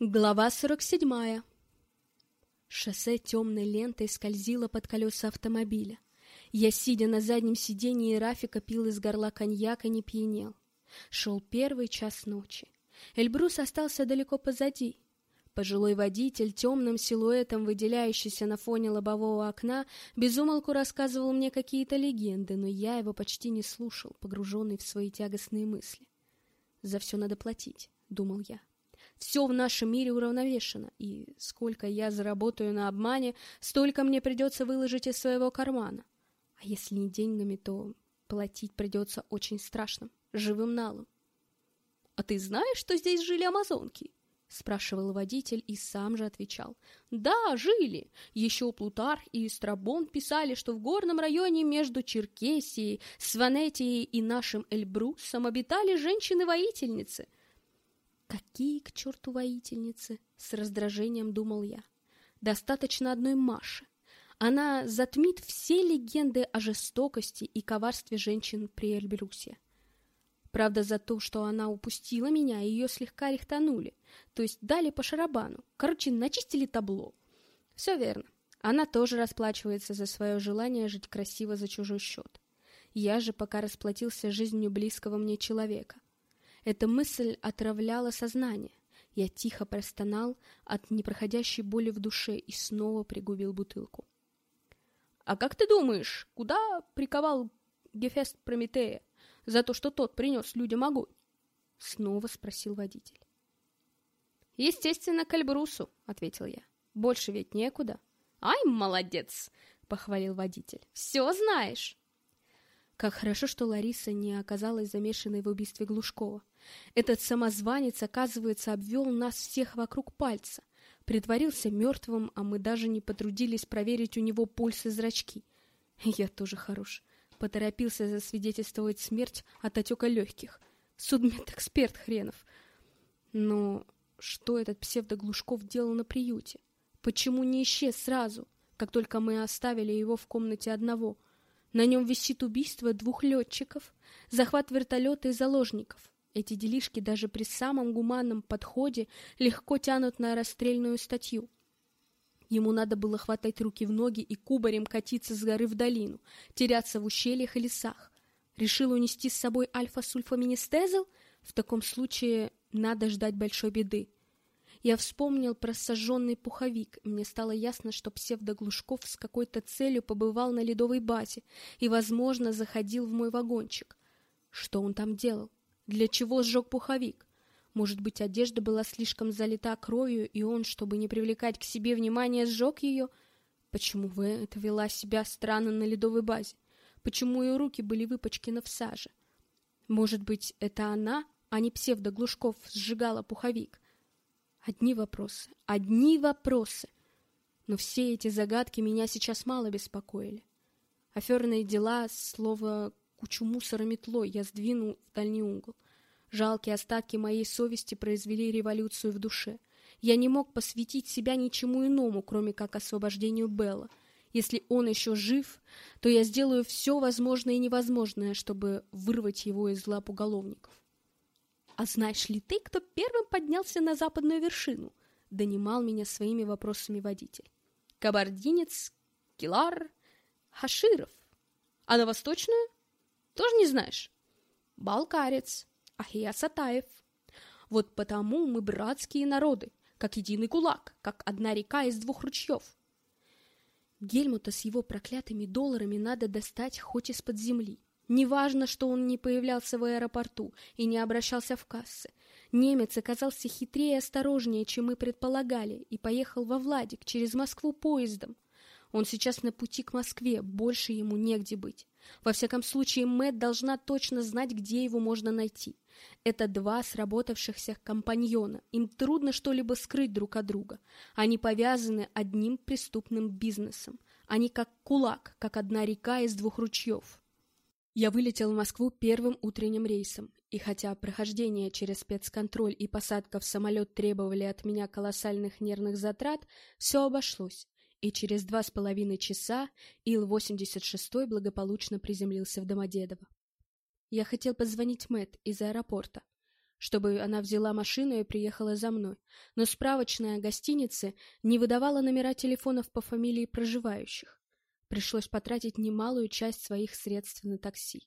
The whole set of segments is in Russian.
Глава 47. Шоссе темной лентой скользило под колеса автомобиля. Я, сидя на заднем сиденье Рафика, пил из горла коньяк и не пьянел. Шел первый час ночи. Эльбрус остался далеко позади. Пожилой водитель, темным силуэтом выделяющийся на фоне лобового окна, без умолку рассказывал мне какие-то легенды, но я его почти не слушал, погруженный в свои тягостные мысли. «За все надо платить», — думал я. Все в нашем мире уравновешено, и сколько я заработаю на обмане, столько мне придется выложить из своего кармана. А если не деньгами, то платить придется очень страшным, живым налом. — А ты знаешь, что здесь жили амазонки? — спрашивал водитель и сам же отвечал. — Да, жили. Еще Плутарх и Страбон писали, что в горном районе между Черкесией, Сванетией и нашим Эльбрусом обитали женщины-воительницы. Какие к черту воительницы, с раздражением думал я. Достаточно одной Маши. Она затмит все легенды о жестокости и коварстве женщин при Эльбрусе. Правда, за то, что она упустила меня, ее слегка рихтанули, то есть дали по шарабану. Короче, начистили табло. Все верно. Она тоже расплачивается за свое желание жить красиво за чужой счет. Я же пока расплатился жизнью близкого мне человека. Эта мысль отравляла сознание. Я тихо простонал от непроходящей боли в душе и снова пригубил бутылку. — А как ты думаешь, куда приковал Гефест Прометея за то, что тот принес людям огонь? — снова спросил водитель. — Естественно, к Эльбрусу, — ответил я. — Больше ведь некуда. — Ай, молодец! — похвалил водитель. — Все знаешь. Как хорошо, что Лариса не оказалась замешанной в убийстве Глушкова. Этот самозванец, оказывается, обвел нас всех вокруг пальца. Притворился мертвым, а мы даже не потрудились проверить у него пульс и зрачки. Я тоже хорош. Поторопился засвидетельствовать смерть от отека легких. Судмедэксперт хренов. Но что этот псевдоглушков делал на приюте? Почему не исчез сразу, как только мы оставили его в комнате одного? На нем висит убийство 2 летчиков, захват вертолета и заложников. Эти делишки даже при самом гуманном подходе легко тянут на расстрельную статью. Ему надо было хватать руки в ноги и кубарем катиться с горы в долину, теряться в ущельях и лесах. Решил унести с собой альфа-сульфаминистезол? В таком случае надо ждать большой беды. Я вспомнил про сожженный пуховик, и мне стало ясно, что псевдоглушков с какой-то целью побывал на ледовой базе и, возможно, заходил в мой вагончик. Что он там делал? Для чего сжег пуховик? Может быть, одежда была слишком залита кровью, и он, чтобы не привлекать к себе внимания, сжег ее? Почему Вэнет вела себя странно на ледовой базе? Почему ее руки были выпачканы в саже? Может быть, это она, а не псевдоглушков, сжигала пуховик? Одни вопросы. Но все эти загадки меня сейчас мало беспокоили. Аферные дела, слово кучу мусора метлой, я сдвинул в дальний угол. Жалкие остатки моей совести произвели революцию в душе. Я не мог посвятить себя ничему иному, кроме как освобождению Белла. Если он еще жив, то я сделаю все возможное и невозможное, чтобы вырвать его из лап уголовников. «А знаешь ли ты, кто первым поднялся на западную вершину?» — донимал меня своими вопросами водитель. «Кабардинец, Килар, Хаширов. А на восточную? Тоже не знаешь?» «Балкарец, Ахия Сатаев. Вот потому мы братские народы, как единый кулак, как одна река из 2 ручьев». Гельмута с его проклятыми долларами надо достать хоть из-под земли. Неважно, что он не появлялся в аэропорту и не обращался в кассы. Немец оказался хитрее и осторожнее, чем мы предполагали, и поехал во Владик через Москву поездом. Он сейчас на пути к Москве, больше ему негде быть. Во всяком случае, Мэтт должна точно знать, где его можно найти. Это 2 сработавшихся компаньона. Им трудно что-либо скрыть друг от друга. Они повязаны одним преступным бизнесом. Они как кулак, как одна река из 2 ручьев. Я вылетел в Москву первым утренним рейсом, и хотя прохождение через спецконтроль и посадка в самолет требовали от меня колоссальных нервных затрат, все обошлось, и через 2,5 часа Ил-86 благополучно приземлился в Домодедово. Я хотел позвонить Мэтт из аэропорта. чтобы она взяла машину и приехала за мной, но справочная гостиницы не выдавала номера телефонов по фамилии проживающих. Пришлось потратить немалую часть своих средств на такси.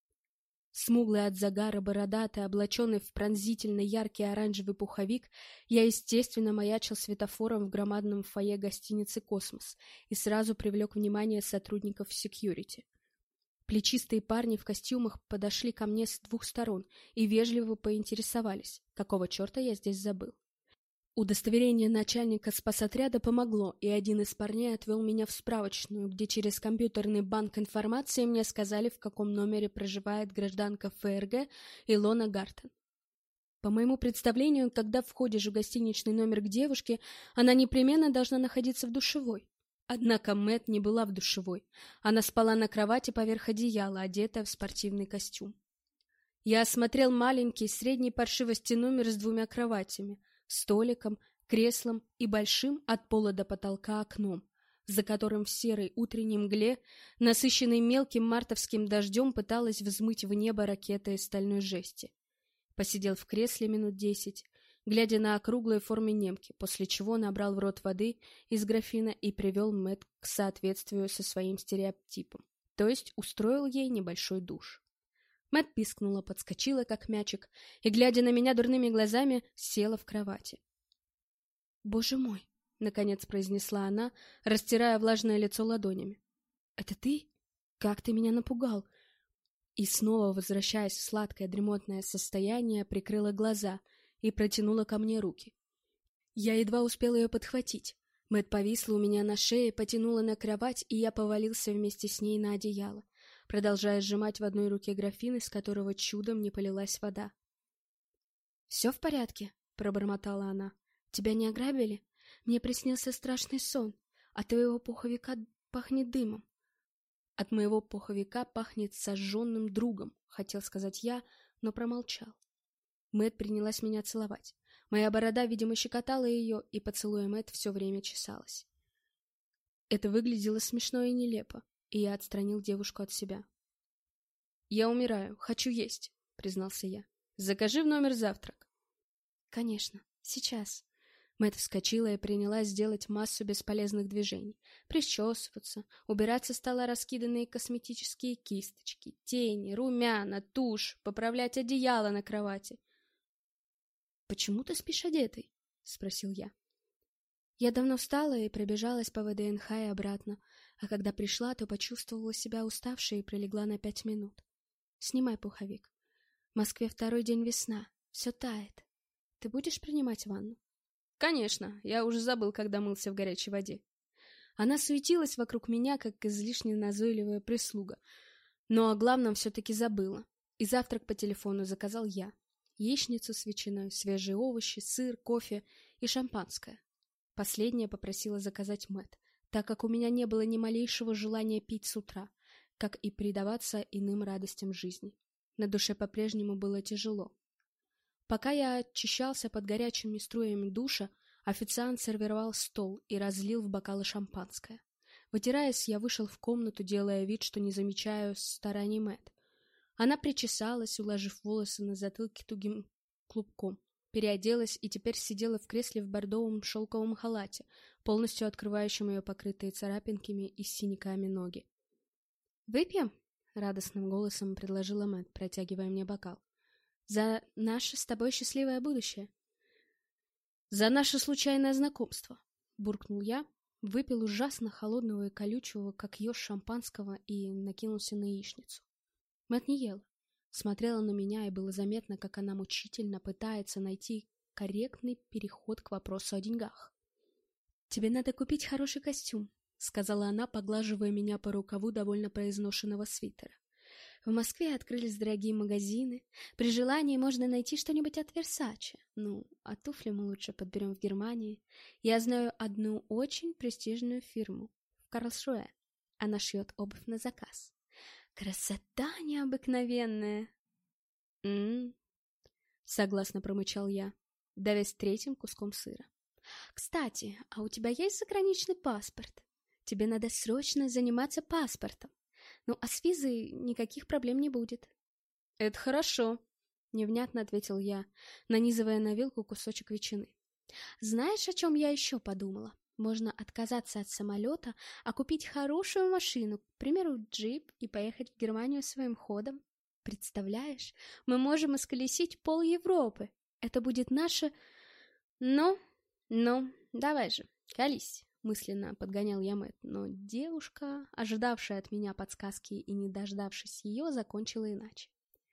Смуглый от загара, бородатый, облаченный в пронзительно яркий оранжевый пуховик, я, естественно, маячил светофором в громадном фойе гостиницы «Космос» и сразу привлек внимание сотрудников секьюрити. Плечистые парни в костюмах подошли ко мне с двух сторон и вежливо поинтересовались, какого черта я здесь забыл. Удостоверение начальника спасотряда помогло, и один из парней отвел меня в справочную, где через компьютерный банк информации мне сказали, в каком номере проживает гражданка ФРГ Илона Гартен. По моему представлению, когда входишь в гостиничный номер к девушке, она непременно должна находиться в душевой. Однако Мэтт не была в душевой. Она спала на кровати поверх одеяла, одетая в спортивный костюм. Я осмотрел маленький, средней паршивости номер с 2 кроватями, столиком, креслом и большим от пола до потолка окном, за которым в серой утренней мгле, насыщенной мелким мартовским дождем, пыталась взмыть в небо ракета из стальной жести. Посидел в кресле минут 10, глядя на округлые формы немки, после чего набрал в рот воды из графина и привел Мэтт к соответствию со своим стереотипом, то есть устроил ей небольшой душ. Мэтт пискнула, подскочила, как мячик, и, глядя на меня дурными глазами, села в кровати. «Боже мой!» — наконец произнесла она, растирая влажное лицо ладонями. «Это ты? Как ты меня напугал!» И снова, возвращаясь в сладкое дремотное состояние, прикрыла глаза и протянула ко мне руки. Я едва успел ее подхватить. Мэтт повисла у меня на шее, потянула на кровать, и я повалился вместе с ней на одеяло, продолжая сжимать в одной руке графин, из которого чудом не полилась вода. «Все в порядке?» — пробормотала она. «Тебя не ограбили? Мне приснился страшный сон. От твоего пуховика пахнет дымом». «От моего пуховика пахнет сожженным другом», — хотел сказать я, но промолчал. Мэтт принялась меня целовать. Моя борода, видимо, щекотала ее, и поцелуя Мэтт все время чесалась. Это выглядело смешно и нелепо, и я отстранил девушку от себя. «Я умираю, хочу есть», — признался я. «Закажи в номер завтрак». «Конечно, сейчас». Мэтт вскочила и принялась делать массу бесполезных движений. Причесываться, убирать со стола раскиданные косметические кисточки, тени, румяна, тушь, поправлять одеяло на кровати. «Почему ты спишь одетой?» — спросил я. Я давно встала и пробежалась по ВДНХ и обратно, а когда пришла, то почувствовала себя уставшей и прилегла на 5 минут. «Снимай пуховик. В Москве 2-й день весна. Все тает. Ты будешь принимать ванну?» «Конечно, я уже забыл, когда мылся в горячей воде». Она суетилась вокруг меня, как излишне назойливая прислуга, но о главном все-таки забыла, и завтрак по телефону заказал я. Яичницу с ветчиной, свежие овощи, сыр, кофе и шампанское. Последнее попросила заказать Мэтт, так как у меня не было ни малейшего желания пить с утра, как и предаваться иным радостям жизни. На душе по-прежнему было тяжело. Пока я очищался под горячими струями душа, официант сервировал стол и разлил в бокалы шампанское. Вытираясь, я вышел в комнату, делая вид, что не замечаю стараний Мэтт. Она причесалась, уложив волосы на затылке тугим клубком, переоделась и теперь сидела в кресле в бордовом шелковом халате, полностью открывающем ее покрытые царапинками и синяками ноги. «Выпьем?» — радостным голосом предложила Мэтт, протягивая мне бокал. «За наше с тобой счастливое будущее». «За наше случайное знакомство», — буркнул я, выпил ужасно холодного и колючего, как еж шампанского, и накинулся на яичницу. Мэтт не ела, смотрела на меня, и было заметно, как она мучительно пытается найти корректный переход к вопросу о деньгах. «Тебе надо купить хороший костюм», — сказала она, поглаживая меня по рукаву довольно произношенного свитера. «В Москве открылись дорогие магазины. При желании можно найти что-нибудь от Версаче. Ну, а туфли мы лучше подберем в Германии. Я знаю одну очень престижную фирму в Карлсруэ. Она шьет обувь на заказ. Красота необыкновенная!» Согласно промычал я, давясь третьим куском сыра. «Кстати, а у тебя есть заграничный паспорт? Тебе надо срочно заниматься паспортом. Ну, а с визой никаких проблем не будет». «Это хорошо», — невнятно ответил я, нанизывая на вилку кусочек ветчины. Знаешь, о чем я еще подумала? Можно отказаться от самолета, а купить хорошую машину, к примеру, джип, и поехать в Германию своим ходом. Представляешь, мы можем исколесить пол Европы. Это будет наше... Ну, давай же, колись, мысленно подгонял я Мэтт, но девушка, ожидавшая от меня подсказки и не дождавшись ее, закончила иначе.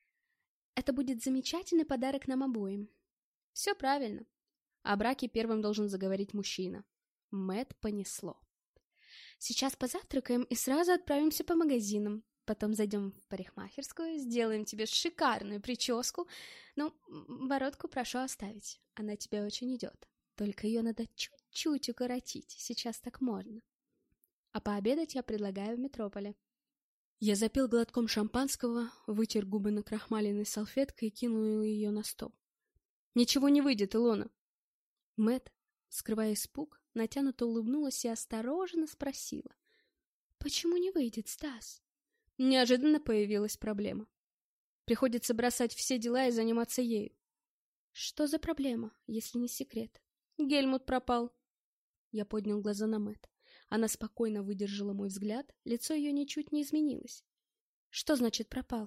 Это будет замечательный подарок нам обоим. Все правильно. О браке первым должен заговорить мужчина. Мэтт понесло. Сейчас позавтракаем и сразу отправимся по магазинам. Потом зайдем в парикмахерскую, сделаем тебе шикарную прическу. Ну, бородку прошу оставить, она тебе очень идет. Только ее надо чуть-чуть укоротить, сейчас так модно. А пообедать я предлагаю в метрополе. Я запил глотком шампанского, вытер губы накрахмаленной салфеткой и кинул ее на стол. Ничего не выйдет, Илона. Мэтт, скрывая испуг, натянуто улыбнулась и осторожно спросила. Почему не выйдет, Стас? Неожиданно появилась проблема. Приходится бросать все дела и заниматься ею. Что за проблема, если не секрет? Гельмут пропал. Я поднял глаза на Мэтт. Она спокойно выдержала мой взгляд, лицо ее ничуть не изменилось. Что значит пропал?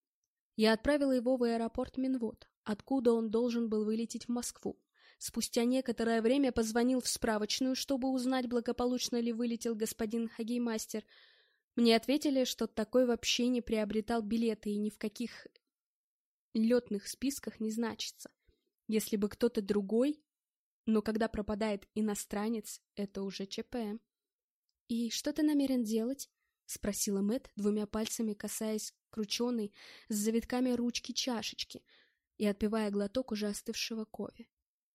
Я отправила его в аэропорт Минвод, откуда он должен был вылететь в Москву. Спустя некоторое время позвонил в справочную, чтобы узнать, благополучно ли вылетел господин Хагеймастер. Мне ответили, что такой вообще не приобретал билеты и ни в каких летных списках не значится. Если бы кто-то другой, но когда пропадает иностранец, это уже ЧП. «И что ты намерен делать?» — спросила Мэтт, двумя пальцами касаясь крученой с завитками ручки чашечки и отпивая глоток уже остывшего кофе.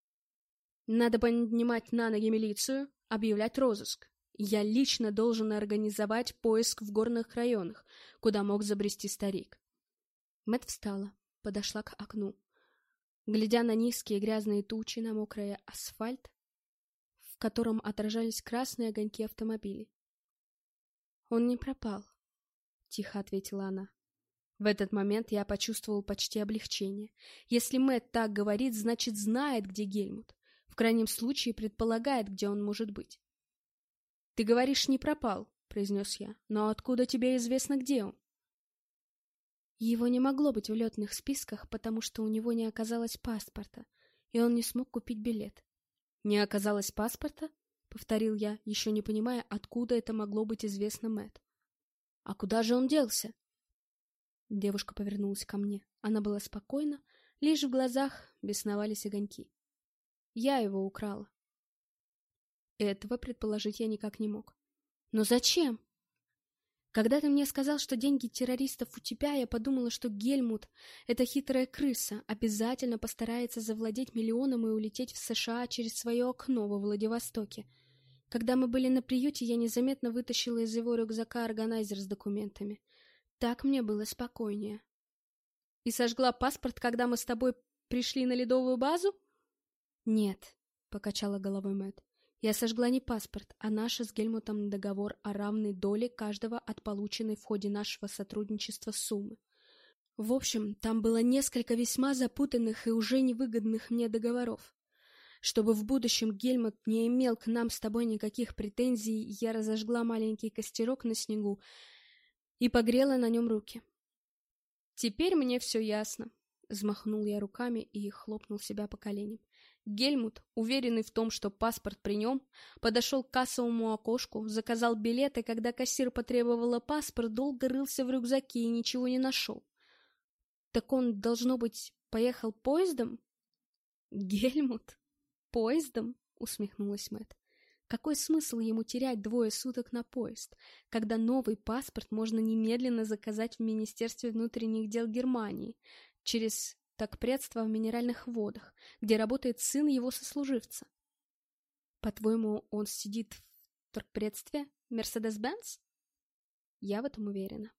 «Надо поднимать на ноги милицию, объявлять розыск. Я лично должен организовать поиск в горных районах, куда мог забрести старик». Мэтт встала, подошла к окну. Глядя на низкие грязные тучи, на мокрый асфальт, в котором отражались красные огоньки автомобилей. «Он не пропал», — тихо ответила она. В этот момент я почувствовал почти облегчение. Если Мэтт так говорит, значит, знает, где Гельмут. В крайнем случае, предполагает, где он может быть. «Ты говоришь, не пропал», — произнес я. «Но откуда тебе известно, где он?» Его не могло быть в летных списках, потому что у него не оказалось паспорта, и он не смог купить билет. «Не оказалось паспорта?» — повторил я, еще не понимая, откуда это могло быть известно Мэтт. «А куда же он делся?» Девушка повернулась ко мне. Она была спокойна, лишь в глазах бесновались огоньки. «Я его украла». Этого предположить я никак не мог. «Но зачем?» Когда ты мне сказал, что деньги террористов у тебя, я подумала, что Гельмут, эта хитрая крыса, обязательно постарается завладеть миллионом и улететь в США через свое окно во Владивостоке. Когда мы были на приюте, я незаметно вытащила из его рюкзака органайзер с документами. Так мне было спокойнее. И сожгла паспорт, когда мы с тобой пришли на ледовую базу? Нет, покачала головой Мэтт. Я сожгла не паспорт, а наш с Гельмутом договор о равной доле каждого от полученной в ходе нашего сотрудничества суммы. В общем, там было несколько весьма запутанных и уже невыгодных мне договоров. Чтобы в будущем Гельмут не имел к нам с тобой никаких претензий, я разожгла маленький костерок на снегу и погрела на нем руки. «Теперь мне все ясно», — взмахнул я руками и хлопнул себя по коленям. Гельмут, уверенный в том, что паспорт при нем, подошел к кассовому окошку, заказал билет, и когда кассир потребовала паспорт, долго рылся в рюкзаке и ничего не нашел. Так он, должно быть, поехал поездом? Гельмут? Поездом? Усмехнулась Мэтт. Какой смысл ему терять 2 суток на поезд, когда новый паспорт можно немедленно заказать в Министерстве внутренних дел Германии через торгпредство в Минеральных водах, где работает сын его сослуживца? По-твоему, он сидит в торгпредстве Мерседес-Бенц? Я в этом уверена.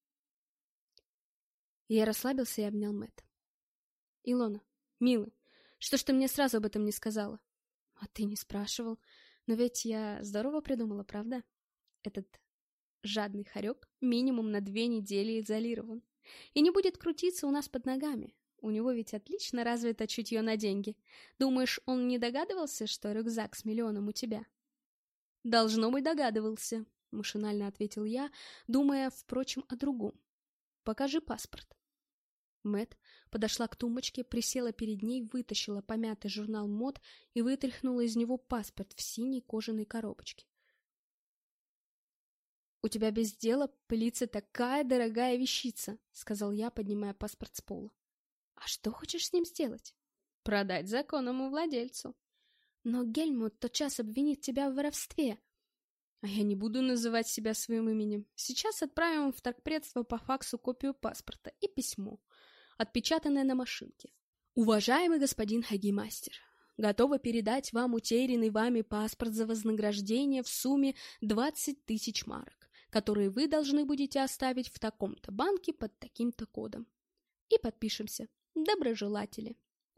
Я расслабился и обнял Мэтт. Илона, милый, что ж ты мне сразу об этом не сказала? А ты не спрашивал. Но ведь я здорово придумала, правда? Этот жадный хорек минимум на 2 недели изолирован. И не будет крутиться у нас под ногами. У него ведь отлично развито чутье на деньги. Думаешь, он не догадывался, что рюкзак с миллионом у тебя? Должно быть, догадывался, машинально ответил я, думая, впрочем, о другом. Покажи паспорт. Мэтт подошла к тумбочке, присела перед ней, вытащила помятый журнал мод и вытряхнула из него паспорт в синей кожаной коробочке. «У тебя без дела пылится такая дорогая вещица», — сказал я, поднимая паспорт с пола. «А что хочешь с ним сделать?» «Продать законному владельцу». «Но Гельмут тотчас обвинит тебя в воровстве». «А я не буду называть себя своим именем. Сейчас отправим в торгпредство по факсу копию паспорта и письмо, отпечатанное на машинке. Уважаемый господин Хагимастер, готова передать вам утерянный вами паспорт за вознаграждение в сумме 20 тысяч марок, которые вы должны будете оставить в таком-то банке под таким-то кодом. И подпишемся. Доброжелатели».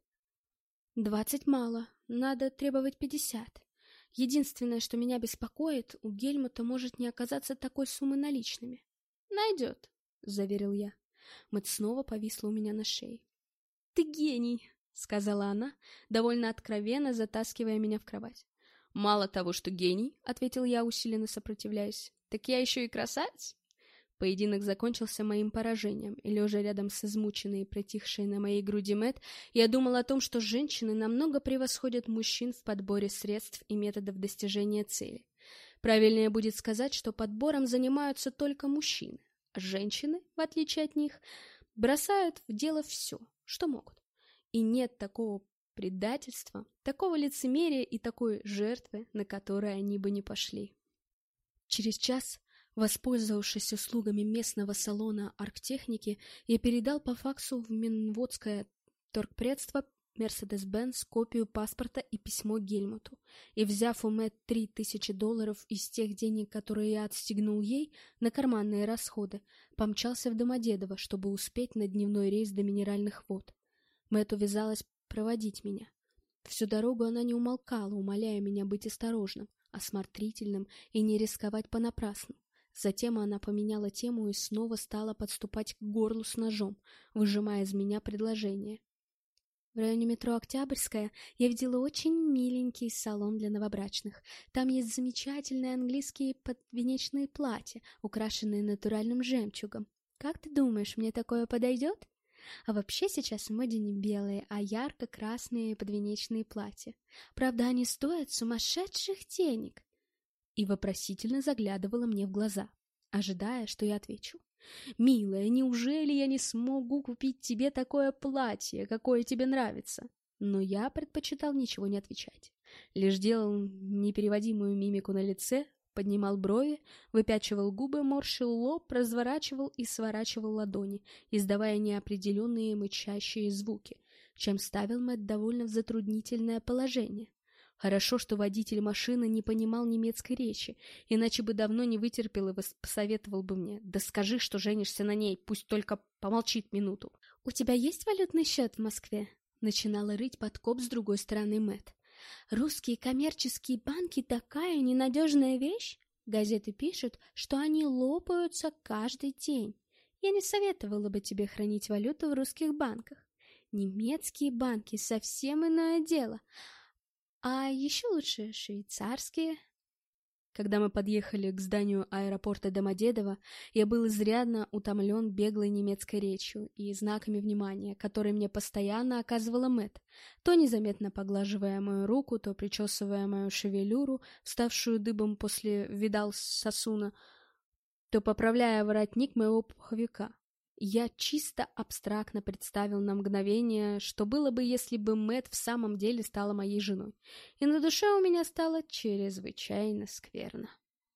20 мало, надо требовать 50. Единственное, что меня беспокоит, у Гельмута может не оказаться такой суммы наличными. Найдет, заверил я. Мэтт снова повисла у меня на шее. Ты гений, сказала она, довольно откровенно затаскивая меня в кровать. Мало того, что гений, ответил я, усиленно сопротивляясь, так я еще и красавец. Поединок закончился моим поражением, и, лежа рядом с измученной и притихшей на моей груди Мэтт, я думал о том, что женщины намного превосходят мужчин в подборе средств и методов достижения цели. Правильнее будет сказать, что подбором занимаются только мужчины, а женщины, в отличие от них, бросают в дело все, что могут. И нет такого предательства, такого лицемерия и такой жертвы, на которой они бы не пошли. Через час, воспользовавшись услугами местного салона арктехники, я передал по факсу в Минводское торгпредство Mercedes-Benz копию паспорта и письмо Гельмуту, и, взяв у Мэтт $3000 из тех денег, которые я отстегнул ей на карманные расходы, помчался в Домодедово, чтобы успеть на дневной рейс до Минеральных вод. Мэтт увязалась проводить меня. Всю дорогу она не умолкала, умоляя меня быть осторожным, осмотрительным и не рисковать понапрасну. Затем она поменяла тему и снова стала подступать к горлу с ножом, выжимая из меня предложение. В районе метро Октябрьская я видела очень миленький салон для новобрачных. Там есть замечательные английские подвенечные платья, украшенные натуральным жемчугом. Как ты думаешь, мне такое подойдет? А вообще сейчас в моде не белые, а ярко-красные подвенечные платья. Правда, они стоят сумасшедших денег. И вопросительно заглядывала мне в глаза, ожидая, что я отвечу. «Милая, неужели я не смогу купить тебе такое платье, какое тебе нравится?» Но я предпочитал ничего не отвечать. Лишь делал непереводимую мимику на лице, поднимал брови, выпячивал губы, морщил лоб, разворачивал и сворачивал ладони, издавая неопределенные мычащие звуки, чем ставил Мэтт довольно в затруднительное положение. Хорошо, что водитель машины не понимал немецкой речи, иначе бы давно не вытерпел и посоветовал бы мне: «Да скажи, что женишься на ней, пусть только помолчит минуту». «У тебя есть валютный счет в Москве?» Начинала рыть подкоп с другой стороны Мэтт. «Русские коммерческие банки такая ненадежная вещь. Газеты пишут, что они лопаются каждый день. Я не советовала бы тебе хранить валюту в русских банках. Немецкие банки — совсем иное дело. А еще лучше швейцарские». Когда мы подъехали к зданию аэропорта Домодедово, я был изрядно утомлен беглой немецкой речью и знаками внимания, которые мне постоянно оказывала Мэтт, то незаметно поглаживая мою руку, то причесывая мою шевелюру, вставшую дыбом после видал-сосуна, то поправляя воротник моего пуховика. Я чисто абстрактно представил на мгновение, что было бы, если бы Мэтт в самом деле стала моей женой, и на душе у меня стало чрезвычайно скверно.